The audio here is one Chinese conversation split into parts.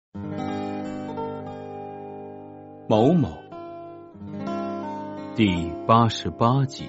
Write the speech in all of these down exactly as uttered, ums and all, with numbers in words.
某某第八十八集。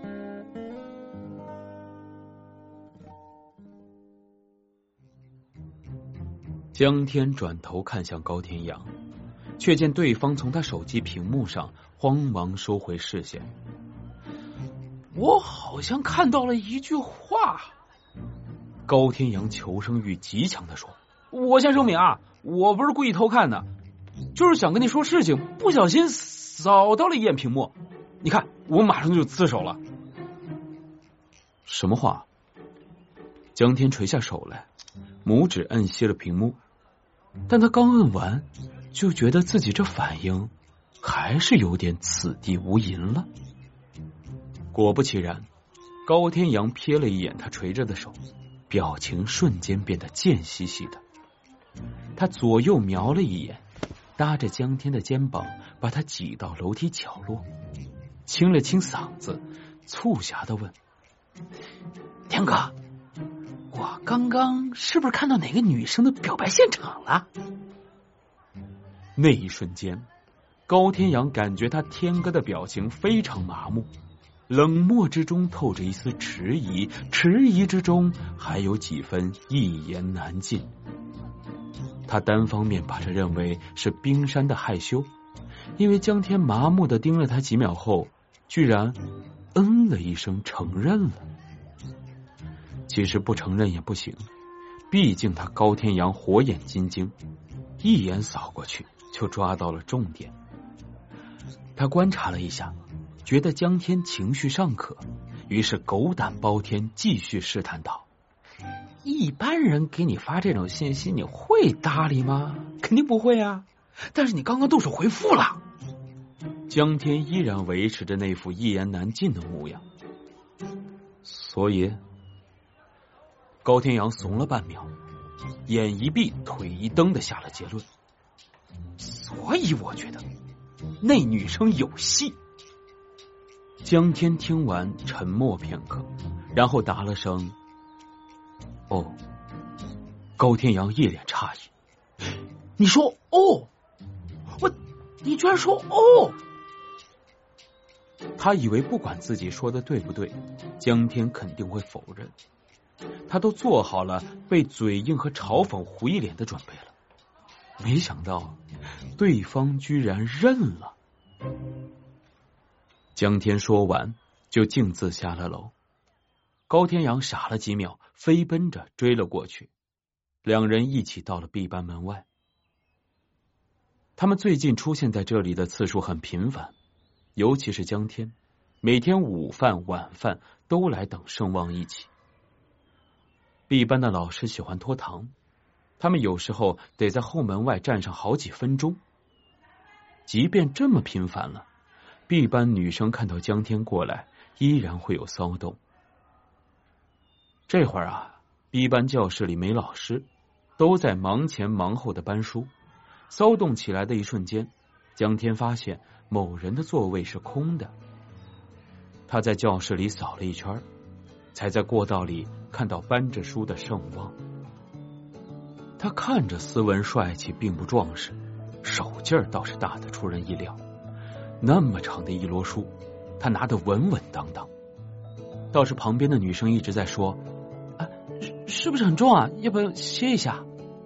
江天转头看向高天阳，却见对方从他手机屏幕上慌忙收回视线。我好像看到了一句话。高天阳求生欲极强地说：我先声明啊，我不是故意偷看的，就是想跟你说事情，不小心扫到了一眼屏幕，你看我马上就自首了。什么话？江天垂下手来，拇指摁熄了屏幕，但他刚摁完就觉得自己这反应还是有点此地无银了。果不其然，高天阳瞥了一眼他垂着的手，表情瞬间变得贱兮兮的。他左右瞄了一眼，搭着江天的肩膀把他挤到楼梯角落，清了清嗓子，促狭的问：天哥，我刚刚是不是看到哪个女生的表白现场了？那一瞬间，高天阳感觉他天哥的表情非常麻木，冷漠之中透着一丝迟疑，迟疑之中还有几分一言难尽。他单方面把这认为是冰山的害羞，因为江天麻木的盯了他几秒后，居然嗯了一声承认了。其实不承认也不行，毕竟他高天阳火眼金睛，一眼扫过去就抓到了重点。他观察了一下，觉得江天情绪尚可，于是狗胆包天继续试探道：一般人给你发这种信息你会搭理吗？肯定不会啊，但是你刚刚动手回复了。江天依然维持着那副一言难尽的模样。所以高天阳怂了半秒，眼一闭腿一蹬的下了结论。所以我觉得那女生有戏。江天听完沉默片刻，然后答了声哦。高天阳一脸诧异：你说哦？我，你居然说哦？他以为不管自己说的对不对，江天肯定会否认，他都做好了被嘴硬和嘲讽糊一脸的准备了，没想到对方居然认了。江天说完就径自下了楼。高天阳傻了几秒，飞奔着追了过去，两人一起到了 B 班门外。他们最近出现在这里的次数很频繁，尤其是江天，每天午饭晚饭都来等盛旺一起。 B 班的老师喜欢拖堂，他们有时候得在后门外站上好几分钟。即便这么频繁了， B 班女生看到江天过来依然会有骚动。这会儿啊 B 班教室里没老师，都在忙前忙后的搬书。骚动起来的一瞬间，江天发现某人的座位是空的。他在教室里扫了一圈，才在过道里看到搬着书的盛旺。他看着斯文帅气并不壮实，手劲儿倒是大得出人意料。那么长的一摞书，他拿得稳稳当当。倒是旁边的女生一直在说：啊，是不是很重啊？要不要歇一下？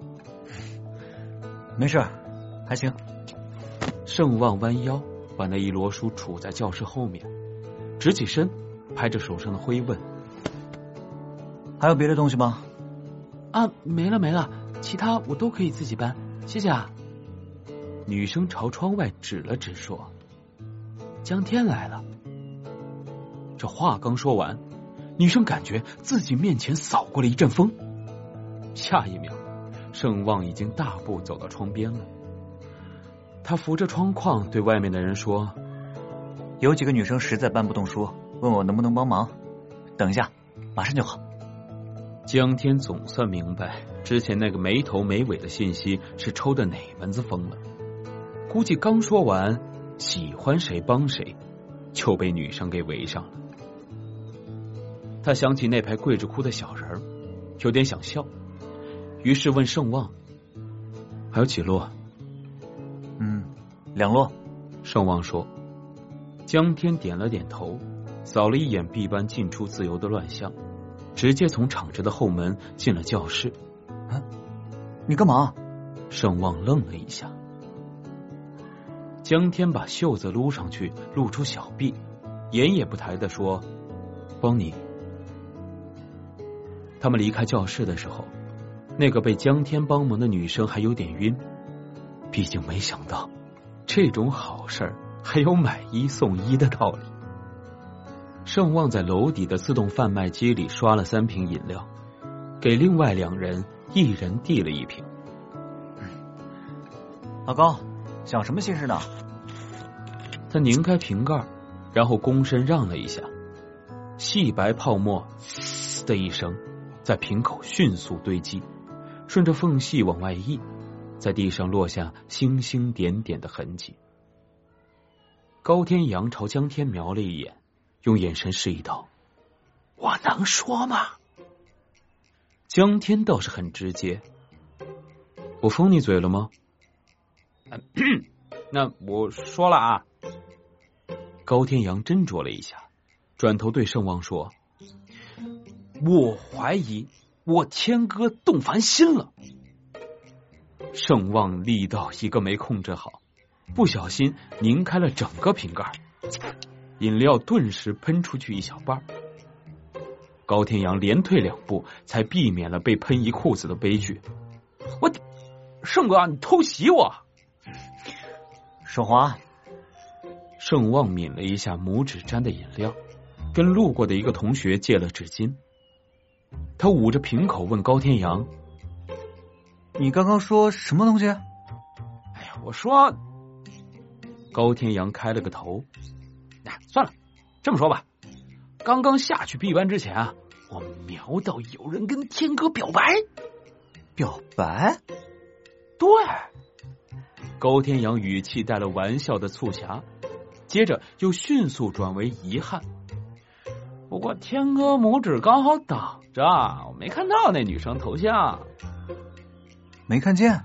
没事，还行。 盛旺弯腰把那一摞书杵在教室后面，直起身拍着手上的灰问： 还有别的东西吗？ 啊，没了没了，其他我都可以自己搬，谢谢啊。女生朝窗外指了指说：江天来了。这话刚说完，女生感觉自己面前扫过了一阵风，下一秒盛旺已经大步走到窗边了。他扶着窗框对外面的人说： 有几个女生实在搬不动书，问我能不能帮忙，等一下马上就好。 江天总算明白之前那个没头没尾的信息是抽的哪门子风了，估计刚说完喜欢谁帮谁就被女生给围上了。他想起那排跪着哭的小人儿，有点想笑，于是问盛旺： 还有几摞？ 嗯，两摞。 盛旺说。江天点了点头，扫了一眼 B 班进出自由的乱象，直接从敞着的后门进了教室。 啊，你干嘛？ 盛旺愣了一下。江天把袖子撸上去，露出小臂，眼也不抬地说：“帮你。”他们离开教室的时候，那个被江天帮忙的女生还有点晕，毕竟没想到这种好事还有买一送一的道理。盛旺在楼底的自动贩卖机里刷了三瓶饮料，给另外两人一人递了一瓶。 老高，想什么心事呢？ 他拧开瓶盖，然后躬身让了一下，细白泡沫嘶的一声在瓶口迅速堆积，顺着缝隙往外溢，在地上落下星星点点的痕迹。高天阳朝江天瞄了一眼，用眼神示意道：“我能说吗？”江天倒是很直接：“我封你嘴了吗？”那我说了啊。高天阳斟酌了一下，转头对盛旺说：“我怀疑我天哥动凡心了。”盛旺力道一个没控制好，不小心拧开了整个瓶盖，饮料顿时喷出去一小半。高天阳连退两步，才避免了被喷一裤子的悲剧。我，盛哥，你偷袭我！ 手滑。 盛旺抿了一下拇指沾的饮料，跟路过的一个同学借了纸巾。他捂着瓶口问高天阳：“ 你刚刚说什么东西？” 哎呀，我说……高天阳开了个头。哎，算了，这么说吧，刚刚下去闭班之前啊，我瞄到有人跟天哥表白。 表白？ 对。高天阳语气带了玩笑的促狭，接着又迅速转为遗憾。不过天哥拇指刚好挡着，我没看到那女生头像。 没看见？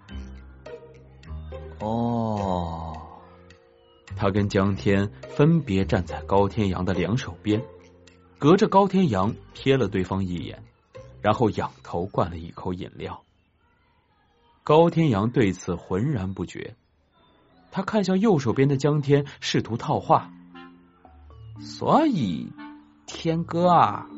哦。 他跟江天分别站在高天阳的两手边，隔着高天阳瞥了对方一眼，然后仰头灌了一口饮料。高天阳对此浑然不觉，他看向右手边的江天，试图套话：“所以天哥啊。”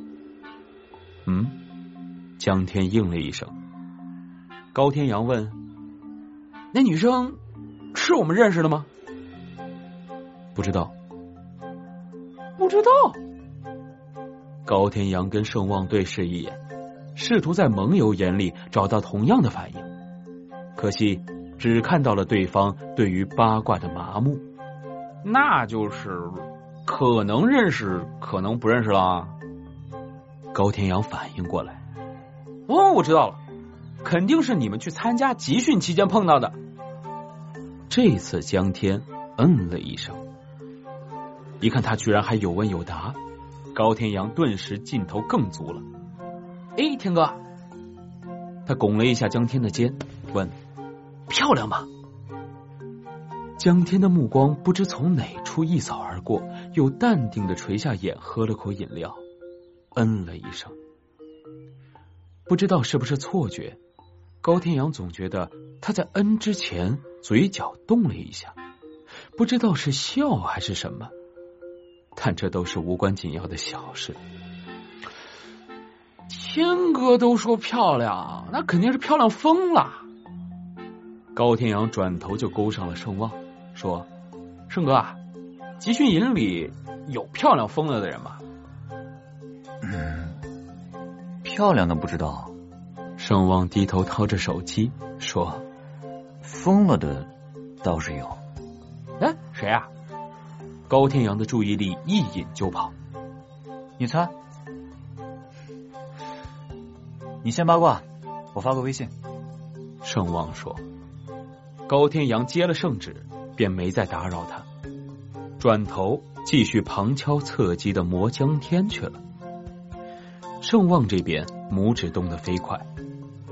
嗯，江天应了一声。高天阳问：“那女生是我们认识的吗？”不知道。不知道。高天阳跟盛旺对视一眼，试图在盟友眼里找到同样的反应，可惜只看到了对方对于八卦的麻木。那就是可能认识，可能不认识了。高天阳反应过来：“哦，我知道了，肯定是你们去参加集训期间碰到的。”这次江天嗯了一声，一看他居然还有问有答，高天阳顿时劲头更足了。哎，天哥。他拱了一下江天的肩，问：“漂亮吗？”江天的目光不知从哪处一扫而过，又淡定的垂下眼，喝了口饮料，嗯了一声。不知道是不是错觉，高天阳总觉得他在嗯之前嘴角动了一下，不知道是笑还是什么，但这都是无关紧要的小事。天哥都说漂亮，那肯定是漂亮疯了。高天阳转头就勾上了盛旺，说：“盛哥啊，集训营里有漂亮疯了的人吗？” 嗯，漂亮的不知道。 盛旺低头掏着手机说：“ 疯了的倒是有。” 哎，谁啊？高天阳的注意力一引就跑。 你猜？你先八卦，我发个微信。 盛旺说。高天阳接了圣旨，便没再打扰他，转头继续旁敲侧击的磨江天去了。盛旺这边拇指动得飞快，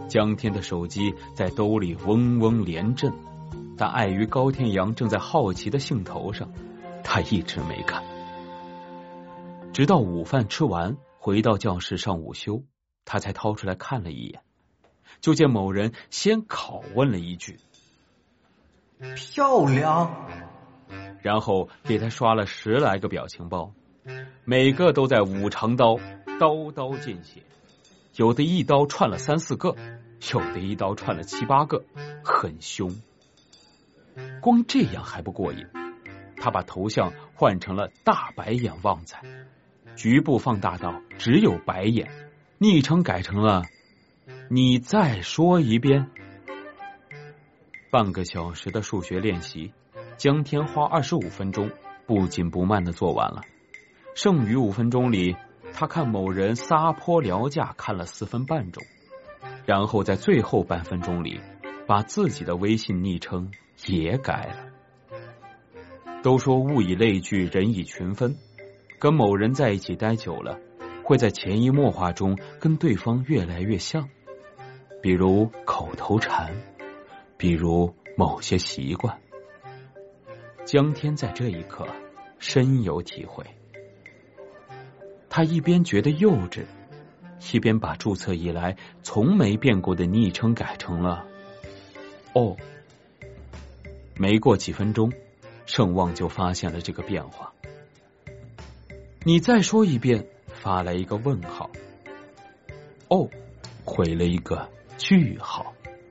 江天的手机在兜里嗡嗡连震，但碍于高天阳正在好奇的兴头上，他一直没看。直到午饭吃完，回到教室上午休，他才掏出来看了一眼，就见某人先拷问了一句漂亮， 然后给他刷了十来个表情包，每个都在舞长刀，刀刀见血，有的一刀串了三四个，有的一刀串了七八个，很凶。光这样还不过瘾，他把头像换成了大白眼旺仔，局部放大到只有白眼，昵称改成了你再说一遍。半个小时的数学练习，江天花二十五分钟不紧不慢的做完了，剩余五分钟里，他看某人撒泼撩架看了四分半钟，然后在最后半分钟里把自己的微信昵称也改了。都说物以类聚，人以群分，跟某人在一起待久了，会在潜移默化中跟对方越来越像，比如口头禅，比如某些习惯。江天在这一刻深有体会，他一边觉得幼稚，一边把注册以来从没变过的昵称改成了哦。没过几分钟，盛旺就发现了这个变化。你再说一遍，发来一个问号，哦，回了一个句号。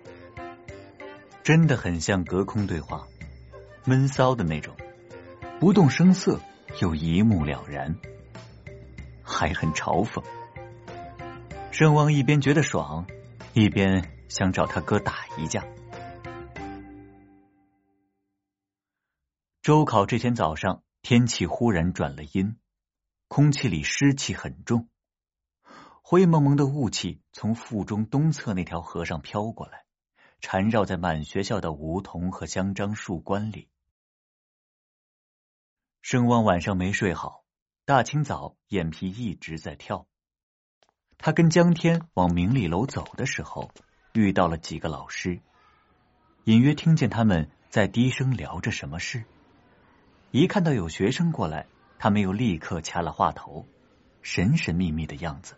真的很像隔空对话，闷骚的那种，不动声色又一目了然，还很嘲讽。盛旺一边觉得爽，一边想找他哥打一架。周考这天早上，天气忽然转了阴，空气里湿气很重，灰蒙蒙的雾气从附中东侧那条河上飘过来，缠绕在满学校的梧桐和香樟树冠里。盛旺晚上没睡好，大清早眼皮一直在跳。他跟江天往明理楼走的时候，遇到了几个老师，隐约听见他们在低声聊着什么事。一看到有学生过来，他们又立刻掐了话头，神神秘秘的样子。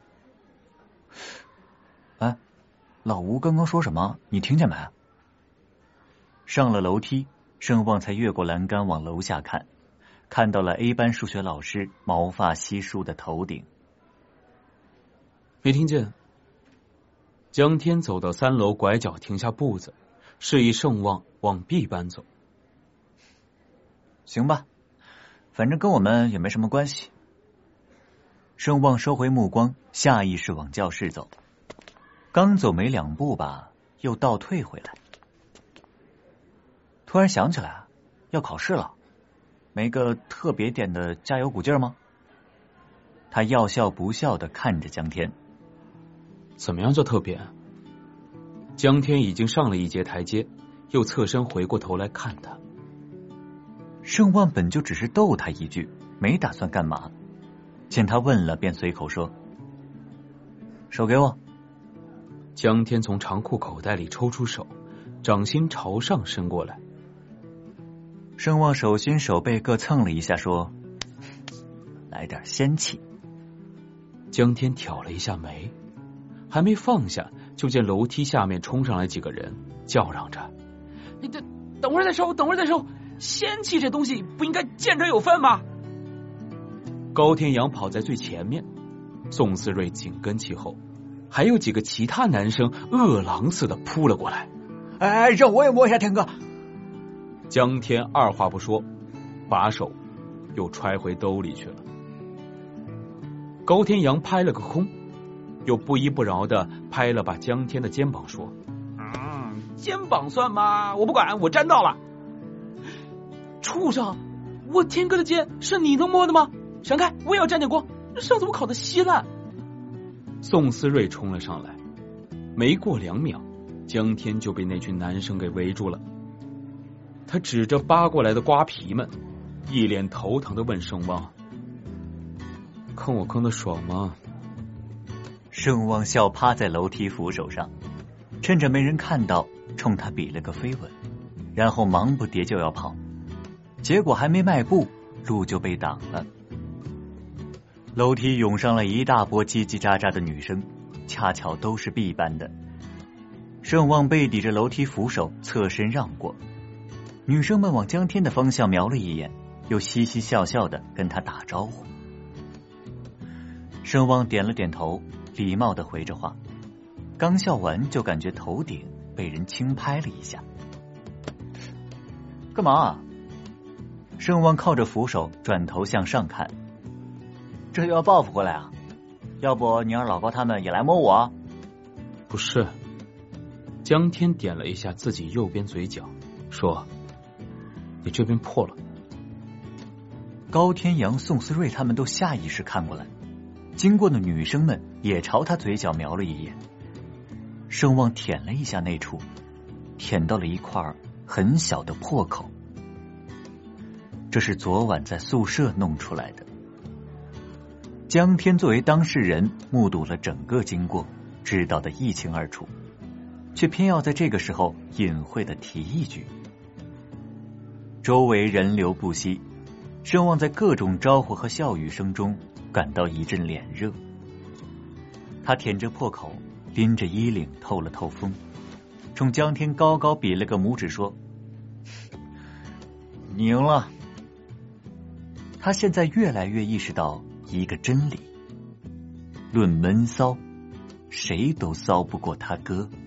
哎，老吴刚刚说什么？你听见没？上了楼梯，盛旺才越过栏杆往楼下看，看到了 A 班数学老师毛发稀疏的头顶。 没听见。江天走到三楼拐角停下步子，示意盛旺往 B 班走。 行吧，反正跟我们也没什么关系。盛旺收回目光，下意识往教室走，刚走没两步吧，又倒退回来。突然想起来要考试了，没个特别点的加油鼓劲儿吗？他要笑不笑的看着江天。 怎么样叫特别？江天已经上了一节台阶，又侧身回过头来看他。 盛旺本就只是逗他一句，没打算干嘛，见他问了，便随口说：“手给我。” 江天从长裤口袋里抽出手，掌心朝上伸过来。 盛旺手心手背各蹭了一下，说：“来点仙气。” 江天挑了一下眉，还没放下，就见楼梯下面冲上来几个人，叫嚷着：“你等等会儿再收，等会儿再收！仙气这东西不应该见者有份吗？”高天阳跑在最前面，宋思睿紧跟其后，还有几个其他男生饿狼似的扑了过来。 哎，让我也摸一下天哥。 江天二话不说，把手又揣回兜里去了。高天阳拍了个空，又不依不饶的拍了把江天的肩膀，说：“嗯，肩膀算吗？我不管，我沾到了。”畜生，我天哥的肩是你能摸的吗？闪开，我也要沾点光，上次我烤的稀烂。宋思睿冲了上来，没过两秒，江天就被那群男生给围住了。他指着扒过来的瓜皮们，一脸头疼的问盛旺：“坑我坑的爽吗？” 盛旺笑趴在楼梯扶手上， 趁着没人看到，冲他比了个飞吻，然后忙不迭就要跑，结果还没迈步，路就被挡了。楼梯涌上了一大波叽叽喳喳的女生，恰巧都是 B 班的。盛旺背抵着楼梯扶手，侧身让过。女生们往江天的方向瞄了一眼，又嘻嘻笑笑的跟他打招呼。盛旺点了点头，礼貌的回着话，刚笑完就感觉头顶被人轻拍了一下。干嘛？盛旺靠着扶手转头向上看，这又要报复过来啊？要不你让老高他们也来摸我？ 不是。江天点了一下自己右边嘴角，说：“你这边破了。” 高天阳、宋思睿他们都下意识看过来，经过的女生们也朝他嘴角瞄了一眼。盛旺舔了一下那处，舔到了一块很小的破口，这是昨晚在宿舍弄出来的。江天作为当事人，目睹了整个经过，知道的一清二楚，却偏要在这个时候隐晦的提一句。周围人流不息，盛旺在各种招呼和笑语声中感到一阵脸热。他舔着破口，拎着衣领透了透风，冲江天高高比了个拇指说：“你赢了。”他现在越来越意识到一个真理：论闷骚，谁都骚不过他哥。